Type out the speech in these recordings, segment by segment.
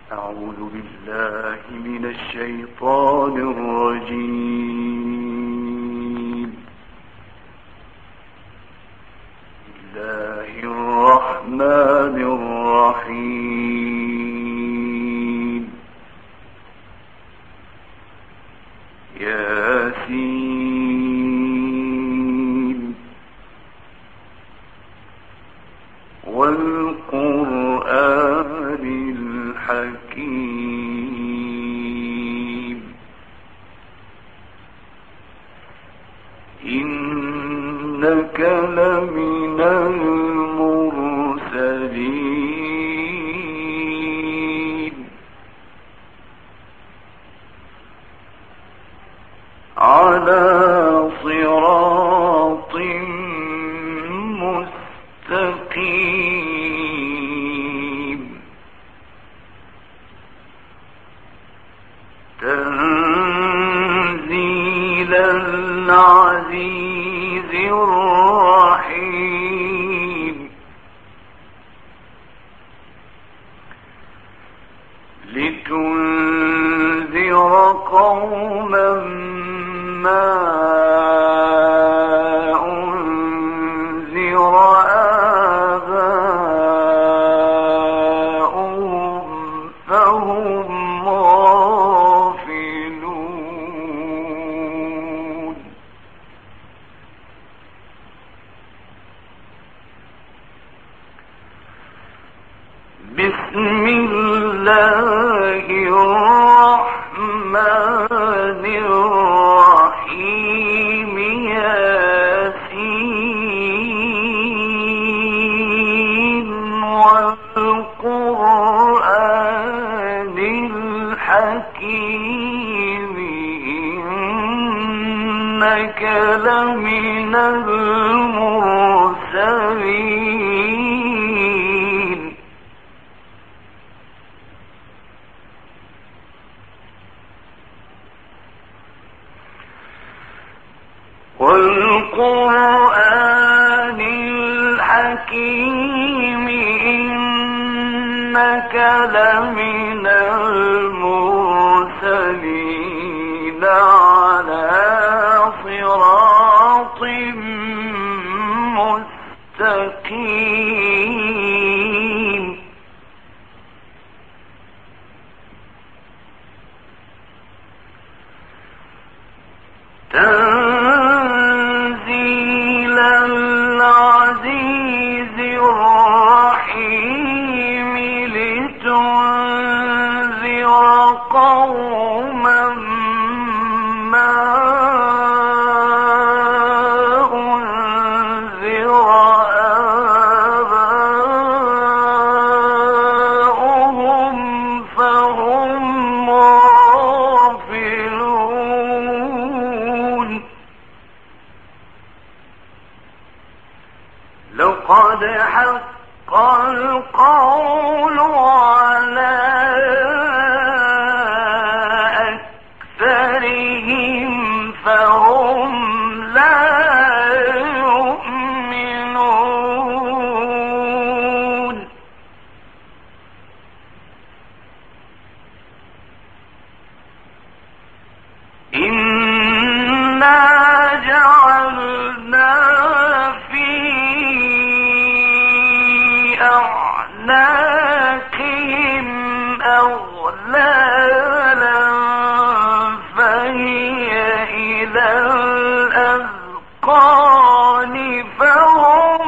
أعوذ بالله من الشيطان الرجيم. بسم الله الرحمن الرحيم. ياسين والقرآن الحكيم. إنك لمن المرسلين على صراط مستقيم. تنزيل العزيز الرحيم. لتنذر قوما ما أنذر آباؤهم فهم غافلون. بسم الله الرحمن الرحيم. ياسين والقرآن الحكيم. إنك لمن المرسلين والقرآن الحكيم. إنك لمن المرسلين على صراط مستقيم. تنزيل العزيز الرحيم. لتنذر قوما ما أنذر آباؤهم فهم غافلون. لقد حق القول على أكثرهم فهم لا يؤمنون. إنا جعلنا في أعناقهم أغلالا فهي إلى الأذقان فهم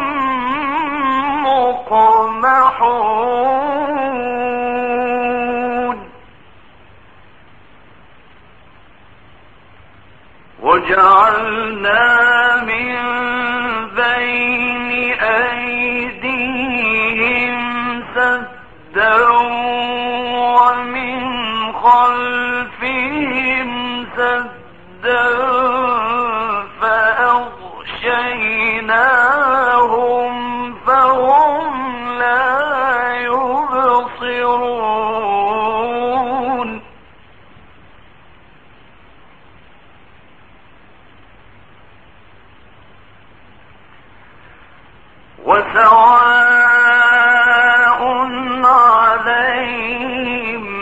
مقمحون. وجعلنا من بين أيديهم سدا ومن خلفهم سدا فأغشيناهم فهم لا يبصرون. وسواء عليهم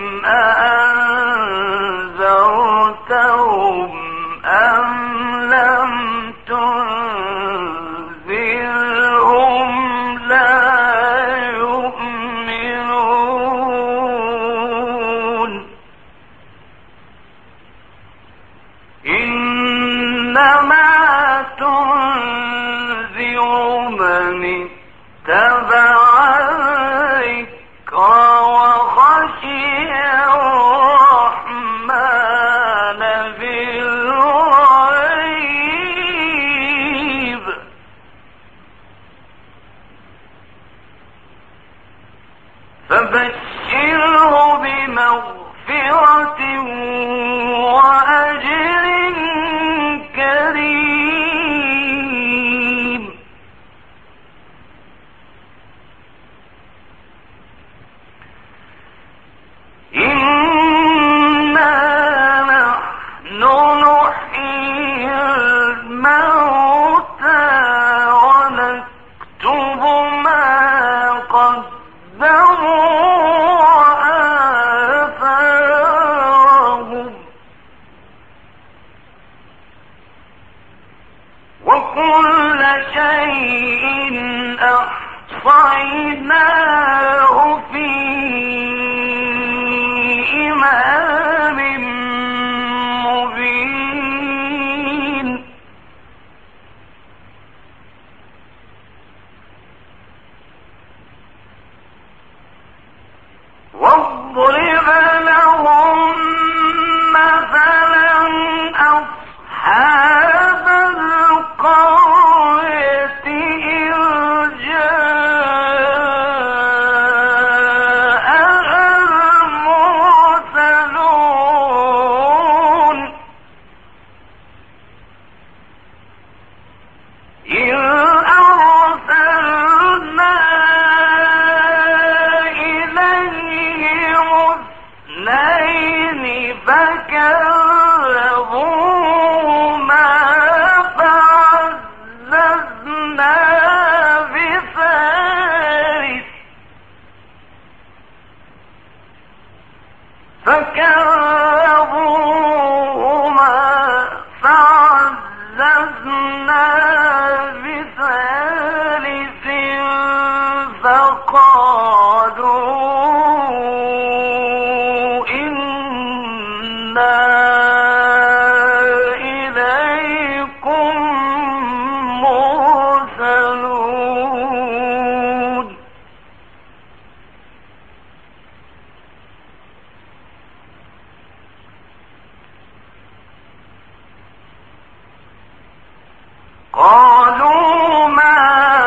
خشي الرحمن بالغيب فبشره بمغفرة وأجر كريم إنا نحن نحيي الموتى ونكتب ما قدموا وآثارهم وكل شيء أحصيناه في إمام مبين واضرب لهم مثلا أصحاب القرية إذ جاءها المرسلون إذ أرسلنا إليهم اثنين فكذبوهما فعززنا بثالث فقالوا إنا إليكم مرسلون قالوا ما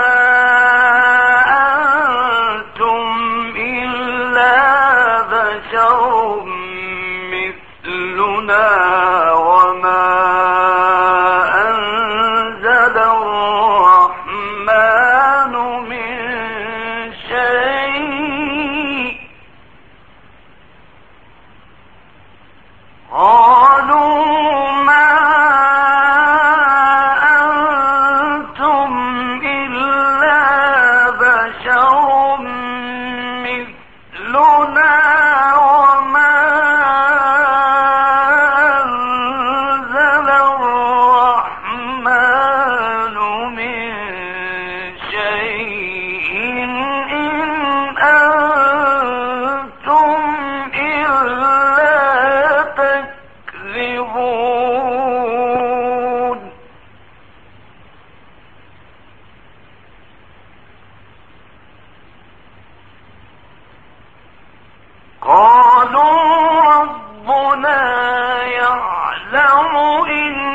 أنتم إلا بشر مثلنا وما أنزل الرحمن من شيء قالوا ما أنتم إلا بشر مثلنا وما أنزل الرحمن من شيء إن أنتم إلا تكذبون قالوا ربنا يعلم إن